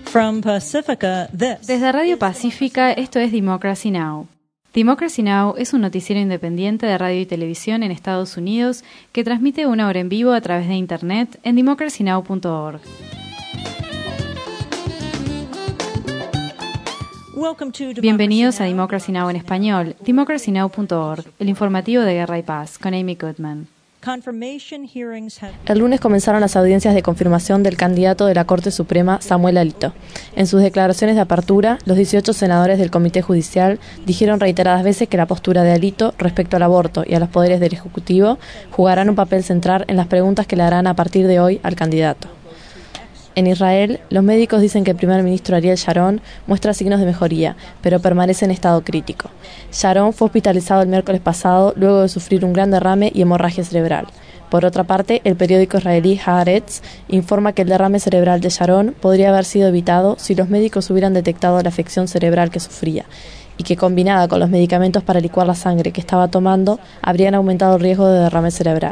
From Pacifica, this. Desde Radio Pacífica, esto es Democracy Now! Democracy Now! Es un noticiero independiente de radio y televisión en Estados Unidos que transmite una hora en vivo a través de Internet en democracynow.org. Bienvenidos a Democracy Now! En español, democracynow.org, el informativo de Guerra y Paz, con Amy Goodman. El lunes comenzaron las audiencias de confirmación del candidato de la Corte Suprema, Samuel Alito. En sus declaraciones de apertura, los 18 senadores del Comité Judicial dijeron reiteradas veces que la postura de Alito respecto al aborto y a los poderes del Ejecutivo jugarán un papel central en las preguntas que le harán a partir de hoy al candidato. En Israel, los médicos dicen que el primer ministro Ariel Sharon muestra signos de mejoría, pero permanece en estado crítico. Sharon fue hospitalizado el miércoles pasado luego de sufrir un gran derrame y hemorragia cerebral. Por otra parte, el periódico israelí Haaretz informa que el derrame cerebral de Sharon podría haber sido evitado si los médicos hubieran detectado la afección cerebral que sufría, y que combinada con los medicamentos para licuar la sangre que estaba tomando, habrían aumentado el riesgo de derrame cerebral.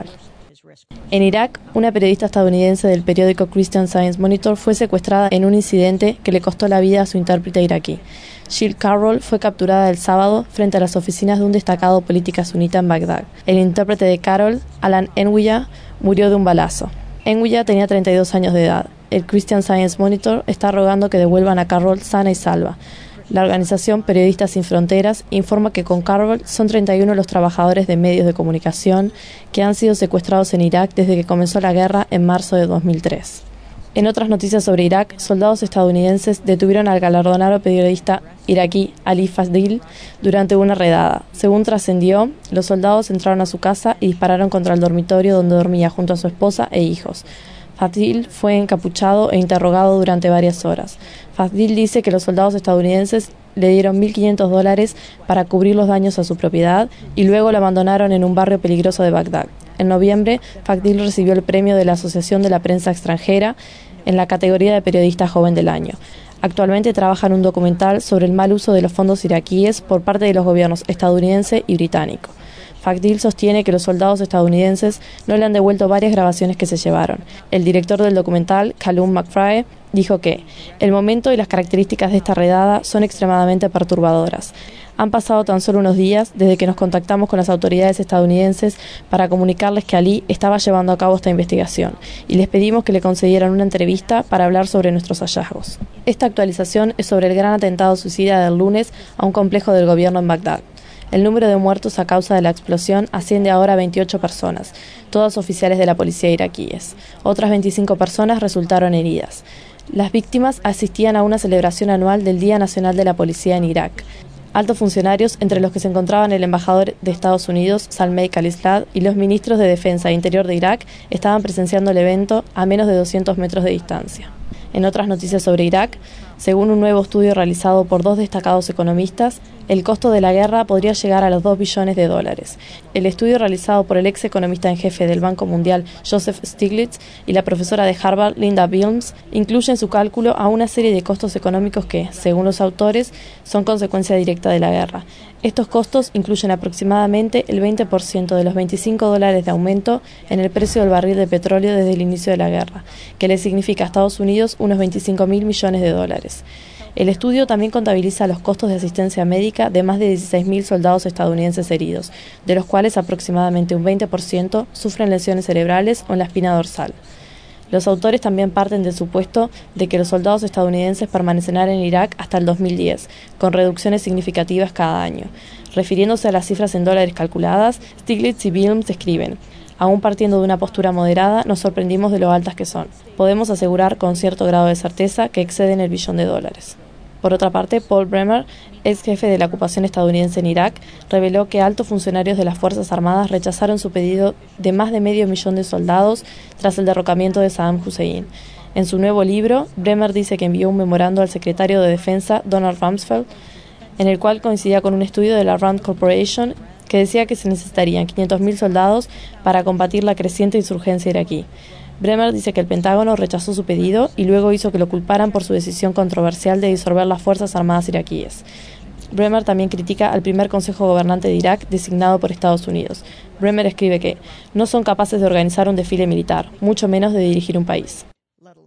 En Irak, una periodista estadounidense del periódico Christian Science Monitor fue secuestrada en un incidente que le costó la vida a su intérprete iraquí. Jill Carroll fue capturada el sábado frente a las oficinas de un destacado político sunita en Bagdad. El intérprete de Carroll, Alan Enwiya, murió de un balazo. Enwiya tenía 32 años de edad. El Christian Science Monitor está rogando que devuelvan a Carroll sana y salva. La organización Periodistas Sin Fronteras informa que con Carroll son 31 los trabajadores de medios de comunicación que han sido secuestrados en Irak desde que comenzó la guerra en marzo de 2003. En otras noticias sobre Irak, soldados estadounidenses detuvieron al galardonado periodista iraquí Ali Fadil durante una redada. Según trascendió, los soldados entraron a su casa y dispararon contra el dormitorio donde dormía junto a su esposa e hijos. Fadil fue encapuchado e interrogado durante varias horas. Fadil dice que los soldados estadounidenses le dieron $1.500 para cubrir los daños a su propiedad y luego lo abandonaron en un barrio peligroso de Bagdad. En noviembre, Fadil recibió el premio de la Asociación de la Prensa Extranjera en la categoría de Periodista Joven del Año. Actualmente trabaja en un documental sobre el mal uso de los fondos iraquíes por parte de los gobiernos estadounidense y británico. Fadil sostiene que los soldados estadounidenses no le han devuelto varias grabaciones que se llevaron. El director del documental, Callum McFry, dijo que el momento y las características de esta redada son extremadamente perturbadoras. Han pasado tan solo unos días desde que nos contactamos con las autoridades estadounidenses para comunicarles que Ali estaba llevando a cabo esta investigación y les pedimos que le concedieran una entrevista para hablar sobre nuestros hallazgos. Esta actualización es sobre el gran atentado suicida del lunes a un complejo del gobierno en Bagdad. El número de muertos a causa de la explosión asciende ahora a 28 personas, todas oficiales de la policía iraquíes. Otras 25 personas resultaron heridas. Las víctimas asistían a una celebración anual del Día Nacional de la Policía en Irak. Altos funcionarios, entre los que se encontraban el embajador de Estados Unidos, Salmei Khalilzad, y los ministros de Defensa e Interior de Irak, estaban presenciando el evento a menos de 200 metros de distancia. En otras noticias sobre Irak, según un nuevo estudio realizado por dos destacados economistas, el costo de la guerra podría llegar a los $2 billones. El estudio realizado por el ex economista en jefe del Banco Mundial, Joseph Stiglitz, y la profesora de Harvard, Linda Bilmes, incluye en su cálculo a una serie de costos económicos que, según los autores, son consecuencia directa de la guerra. Estos costos incluyen aproximadamente el 20% de los $25 de aumento en el precio del barril de petróleo desde el inicio de la guerra, que le significa a Estados Unidos unos $25.000 millones. El estudio también contabiliza los costos de asistencia médica de más de 16.000 soldados estadounidenses heridos, de los cuales aproximadamente un 20% sufren lesiones cerebrales o en la espina dorsal. Los autores también parten del supuesto de que los soldados estadounidenses permanecerán en Irak hasta el 2010, con reducciones significativas cada año. Refiriéndose a las cifras en dólares calculadas, Stiglitz y Bilmes escriben: aún partiendo de una postura moderada, nos sorprendimos de lo altas que son. Podemos asegurar con cierto grado de certeza que exceden el $1 billón. Por otra parte, Paul Bremer, ex jefe de la ocupación estadounidense en Irak, reveló que altos funcionarios de las Fuerzas Armadas rechazaron su pedido de más de 500.000 de soldados tras el derrocamiento de Saddam Hussein. En su nuevo libro, Bremer dice que envió un memorando al secretario de Defensa, Donald Rumsfeld, en el cual coincidía con un estudio de la Rand Corporation que decía que se necesitarían 500.000 soldados para combatir la creciente insurgencia iraquí. Bremer dice que el Pentágono rechazó su pedido y luego hizo que lo culparan por su decisión controversial de disolver las Fuerzas Armadas iraquíes. Bremer también critica al primer Consejo Gobernante de Irak designado por Estados Unidos. Bremer escribe que no son capaces de organizar un desfile militar, mucho menos de dirigir un país.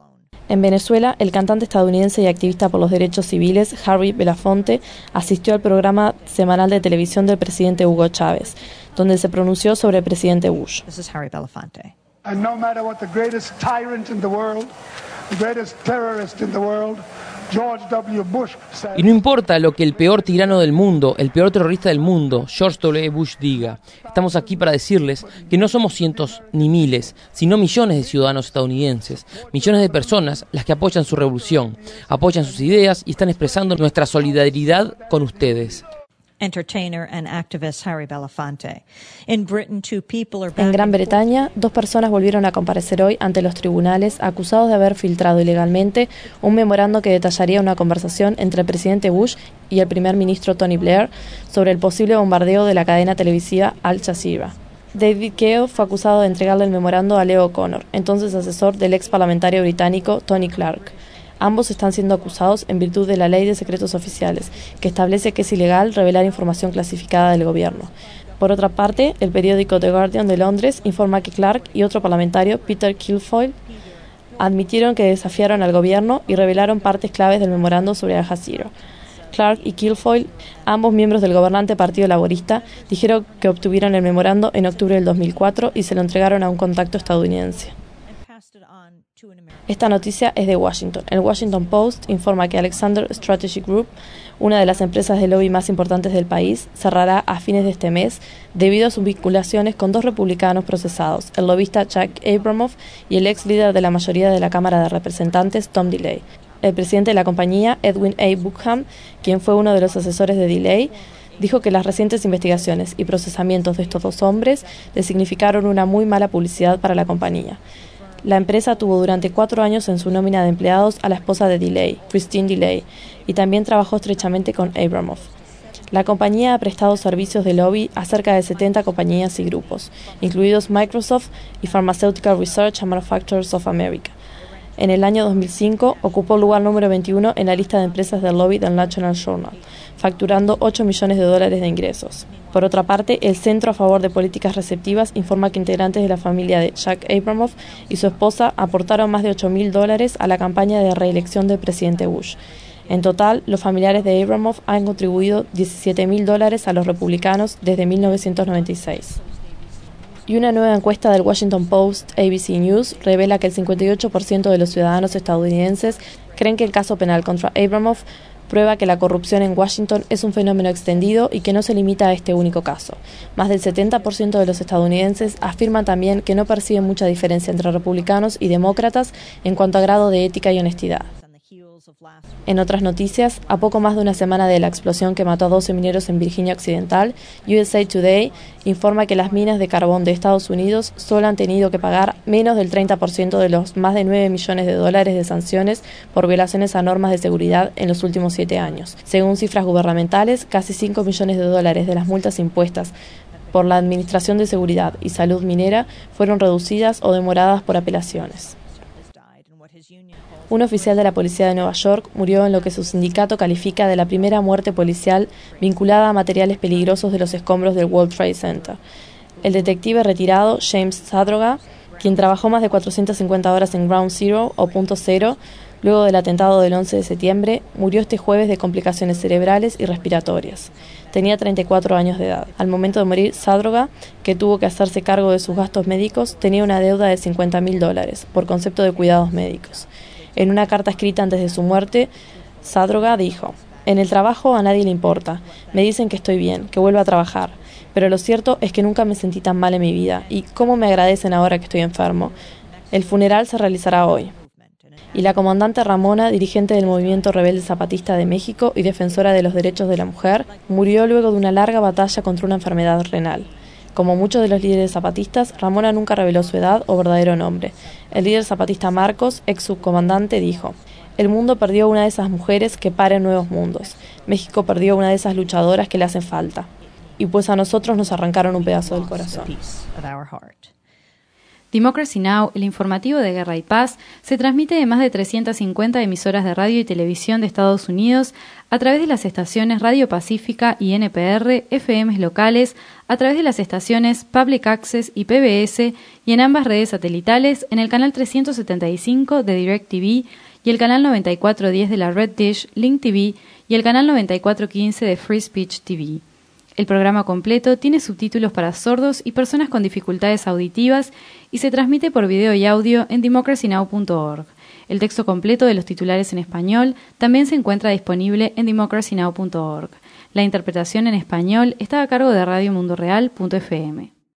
En Venezuela, el cantante estadounidense y activista por los derechos civiles, Harry Belafonte, asistió al programa semanal de televisión del presidente Hugo Chávez, donde se pronunció sobre el presidente Bush. This is Harry Belafonte. And no matter what the greatest tyrant in the world, the greatest terrorist in the world, George W. Bush said. Y no importa lo que el peor tirano del mundo, el peor terrorista del mundo, George W. Bush diga, estamos aquí para decirles que no somos cientos ni miles, sino millones de ciudadanos estadounidenses, millones de personas las que apoyan su revolución, apoyan sus ideas y están expresando nuestra solidaridad con ustedes. Entertainer and activist Harry Belafonte. In Britain, two people are back En Gran in court. Bretaña, 2 personas volvieron a comparecer hoy ante los tribunales acusados de haber filtrado ilegalmente un memorando que detallaría una conversación entre el presidente Bush y el primer ministro Tony Blair sobre el posible bombardeo de la cadena televisiva Al Jazeera. David Keo fue acusado de entregarle el memorando a Leo O'Connor, entonces asesor del ex parlamentario británico Tony Clark. Ambos están siendo acusados en virtud de la Ley de Secretos Oficiales, que establece que es ilegal revelar información clasificada del gobierno. Por otra parte, el periódico The Guardian de Londres informa que Clark y otro parlamentario, Peter Kilfoyle, admitieron que desafiaron al gobierno y revelaron partes claves del memorando sobre Al Jazeera. Clark y Kilfoyle, ambos miembros del gobernante Partido Laborista, dijeron que obtuvieron el memorando en octubre del 2004 y se lo entregaron a un contacto estadounidense. Esta noticia es de Washington. El Washington Post informa que Alexander Strategy Group, una de las empresas de lobby más importantes del país, cerrará a fines de este mes debido a sus vinculaciones con 2 republicanos procesados, el lobista Jack Abramoff y el ex líder de la mayoría de la Cámara de Representantes, Tom DeLay. El presidente de la compañía, Edwin A. Buckham, quien fue uno de los asesores de DeLay, dijo que las recientes investigaciones y procesamientos de estos 2 hombres le significaron una muy mala publicidad para la compañía. La empresa tuvo durante 4 años en su nómina de empleados a la esposa de DeLay, Christine DeLay, y también trabajó estrechamente con Abramoff. La compañía ha prestado servicios de lobby a cerca de 70 compañías y grupos, incluidos Microsoft y Pharmaceutical Research and Manufacturers of America. En el año 2005 ocupó el lugar número 21 en la lista de empresas del lobby del National Journal, facturando $8 millones de ingresos. Por otra parte, el Centro a Favor de Políticas Receptivas informa que integrantes de la familia de Jack Abramoff y su esposa aportaron más de $8.000 a la campaña de reelección del presidente Bush. En total, los familiares de Abramoff han contribuido $17.000 a los republicanos desde 1996. Y una nueva encuesta del Washington Post ABC News revela que el 58% de los ciudadanos estadounidenses creen que el caso penal contra Abramoff prueba que la corrupción en Washington es un fenómeno extendido y que no se limita a este único caso. Más del 70% de los estadounidenses afirman también que no perciben mucha diferencia entre republicanos y demócratas en cuanto a grado de ética y honestidad. En otras noticias, a poco más de una semana de la explosión que mató a 12 mineros en Virginia Occidental, USA Today informa que las minas de carbón de Estados Unidos solo han tenido que pagar menos del 30% de los más de $9 millones de sanciones por violaciones a normas de seguridad en los últimos 7 años. Según cifras gubernamentales, casi $5 millones de las multas impuestas por la Administración de Seguridad y Salud Minera fueron reducidas o demoradas por apelaciones. Un oficial de la policía de Nueva York murió en lo que su sindicato califica de la primera muerte policial vinculada a materiales peligrosos de los escombros del World Trade Center. El detective retirado James Zadroga, quien trabajó más de 450 horas en Ground Zero o Punto Cero, luego del atentado del 11 de septiembre, murió este jueves de complicaciones cerebrales y respiratorias. Tenía 34 años de edad. Al momento de morir, Zadroga, que tuvo que hacerse cargo de sus gastos médicos, tenía una deuda de $50.000 por concepto de cuidados médicos. En una carta escrita antes de su muerte, Zadroga dijo: «En el trabajo a nadie le importa. Me dicen que estoy bien, que vuelvo a trabajar. Pero lo cierto es que nunca me sentí tan mal en mi vida. Y cómo me agradecen ahora que estoy enfermo. El funeral se realizará hoy». Y la comandante Ramona, dirigente del Movimiento Rebelde Zapatista de México y defensora de los derechos de la mujer, murió luego de una larga batalla contra una enfermedad renal. Como muchos de los líderes zapatistas, Ramona nunca reveló su edad o verdadero nombre. El líder zapatista Marcos, ex subcomandante, dijo: «El mundo perdió una de esas mujeres que paren nuevos mundos. México perdió una de esas luchadoras que le hacen falta. Y pues a nosotros nos arrancaron un pedazo del corazón». Democracy Now!, el informativo de Guerra y Paz, se transmite de más de 350 emisoras de radio y televisión de Estados Unidos a través de las estaciones Radio Pacífica y NPR, FMs locales, a través de las estaciones Public Access y PBS y en ambas redes satelitales en el canal 375 de DirecTV y el canal 9410 de la Red Dish, Link TV y el canal 9415 de Free Speech TV. El programa completo tiene subtítulos para sordos y personas con dificultades auditivas y se transmite por video y audio en democracynow.org. El texto completo de los titulares en español también se encuentra disponible en democracynow.org. La interpretación en español está a cargo de radiomundoreal.fm.